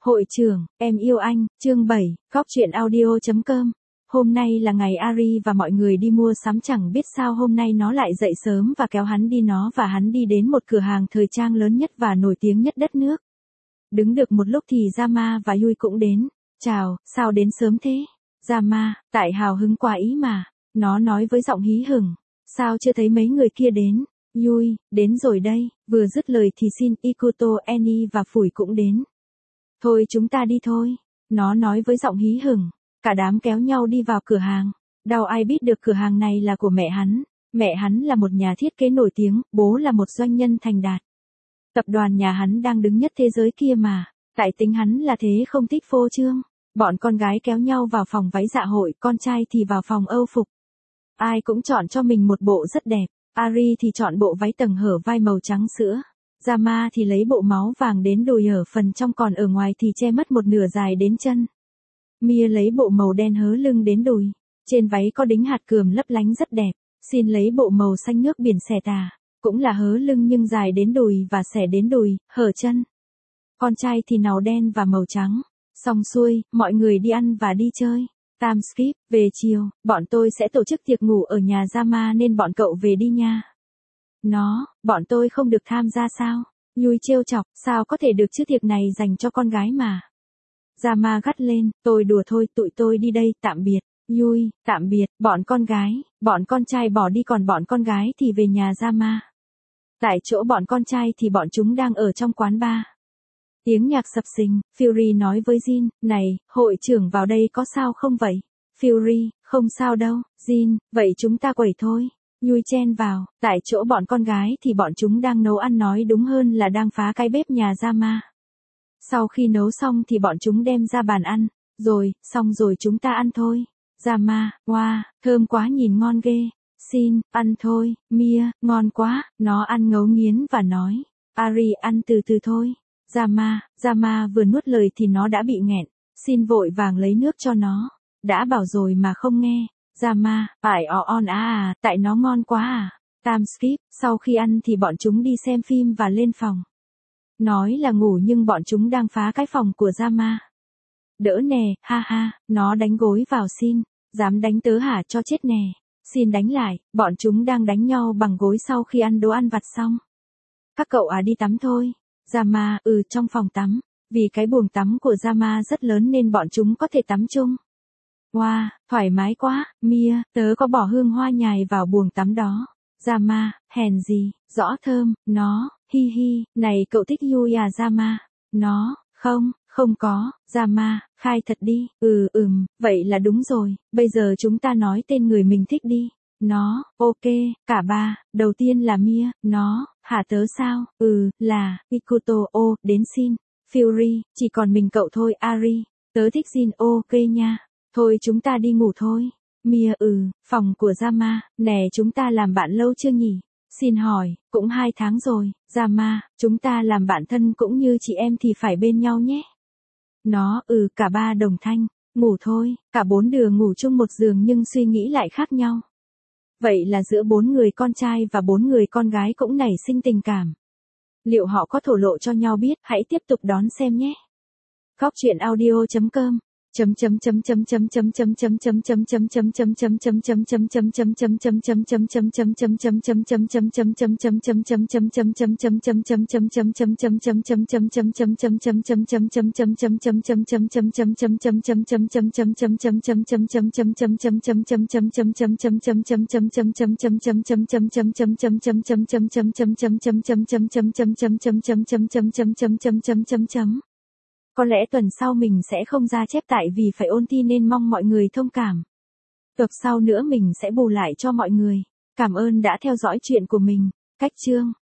Hội trưởng, em yêu anh, chương 7, góc truyện audio.com. Hôm nay là ngày Ari và mọi người đi mua sắm, chẳng biết sao hôm nay nó lại dậy sớm và kéo hắn đi, nó và hắn đi đến một cửa hàng thời trang lớn nhất và nổi tiếng nhất đất nước. Đứng được một lúc thì Yama và Yui cũng đến. Chào, sao đến sớm thế? Yama, tại hào hứng quá ý mà. Nó nói với giọng hí hửng. Sao chưa thấy mấy người kia đến? Yui, đến rồi đây. Vừa dứt lời thì Shin, Ikuto, Eni và Phủi cũng đến. Thôi chúng ta đi thôi. Nó nói với giọng hí hửng. Cả đám kéo nhau đi vào cửa hàng. Đâu ai biết được cửa hàng này là của mẹ hắn. Mẹ hắn là một nhà thiết kế nổi tiếng, bố là một doanh nhân thành đạt. Tập đoàn nhà hắn đang đứng nhất thế giới kia mà. Tại tính hắn là thế không thích phô trương. Bọn con gái kéo nhau vào phòng váy dạ hội, con trai thì vào phòng âu phục. Ai cũng chọn cho mình một bộ rất đẹp. Ari thì chọn bộ váy tầng hở vai màu trắng sữa. Yama thì lấy bộ máu vàng đến đùi ở phần trong, còn ở ngoài thì che mất một nửa dài đến chân. Mia lấy bộ màu đen hớ lưng đến đùi. Trên váy có đính hạt cườm lấp lánh rất đẹp. Shin lấy bộ màu xanh nước biển xẻ tà. Cũng là hớ lưng nhưng dài đến đùi và xẻ đến đùi, hở chân. Con trai thì màu đen và màu trắng. Xong xuôi, mọi người đi ăn và đi chơi. Time skip, về chiều, bọn tôi sẽ tổ chức tiệc ngủ ở nhà Yama nên bọn cậu về đi nha. Bọn tôi không được tham gia sao? Yui trêu chọc, sao có thể được chứ, tiệc này dành cho con gái mà. Yama gắt lên, tôi đùa thôi, tụi tôi đi đây, tạm biệt. Yui, tạm biệt, bọn con gái, bọn con trai bỏ đi còn bọn con gái thì về nhà Yama. Tại chỗ bọn con trai thì bọn chúng đang ở trong quán bar. Tiếng nhạc sập sình, Fury nói với Jin, này, hội trưởng vào đây có sao không vậy? Fury, không sao đâu, Jin, vậy chúng ta quẩy thôi. Yui chen vào, tại chỗ bọn con gái thì bọn chúng đang nấu ăn, nói đúng hơn là đang phá cái bếp nhà Yama. Sau khi nấu xong thì bọn chúng đem ra bàn ăn, xong rồi chúng ta ăn thôi. Yama, wow, thơm quá, nhìn ngon ghê. Shin, ăn thôi. Mia, ngon quá, nó ăn ngấu nghiến và nói. Ari, ăn từ từ thôi. Yama vừa nuốt lời thì nó đã bị nghẹn. Shin vội vàng lấy nước cho nó. Đã bảo rồi mà không nghe. Yama, tại nó ngon quá à. Time skip, sau khi ăn thì bọn chúng đi xem phim và lên phòng. Nói là ngủ nhưng bọn chúng đang phá cái phòng của Yama. Đỡ nè, ha ha, nó đánh gối vào Shin. Dám đánh tớ hả, cho chết nè. Shin đánh lại, bọn chúng đang đánh nhau bằng gối sau khi ăn đồ ăn vặt xong. Các cậu đi tắm thôi. Yama, trong phòng tắm. Vì cái buồng tắm của Yama rất lớn nên bọn chúng có thể tắm chung. Wow, thoải mái quá. Mia, tớ có bỏ hương hoa nhài vào buồng tắm đó. Yama, hèn gì, rõ thơm. Nó, hi hi, này cậu thích Yui à Yama? Nó, không có. Yama, khai thật đi. Vậy là đúng rồi, bây giờ chúng ta nói tên người mình thích đi. Nó, ok, cả ba, đầu tiên là Mia. Nó, hả tớ sao? Là, Ikuto, đến Shin. Fury, chỉ còn mình cậu thôi. Ari, tớ thích Shin, ok nha. Thôi chúng ta đi ngủ thôi. Mia, phòng của Yama, nè chúng ta làm bạn lâu chưa nhỉ? Shin hỏi, cũng 2 tháng rồi. Yama, chúng ta làm bạn thân cũng như chị em thì phải bên nhau nhé. Nó, cả ba đồng thanh, ngủ thôi, cả 4 đứa ngủ chung một giường nhưng suy nghĩ lại khác nhau. Vậy là giữa 4 người con trai và 4 người con gái cũng nảy sinh tình cảm. Liệu họ có thổ lộ cho nhau biết? Hãy tiếp tục đón xem nhé. Góc truyện audio.com Có lẽ tuần sau mình sẽ không ra chép tại vì phải ôn thi nên mong mọi người thông cảm. Tập sau nữa mình sẽ bù lại cho mọi người. Cảm ơn đã theo dõi chuyện của mình. Cách chương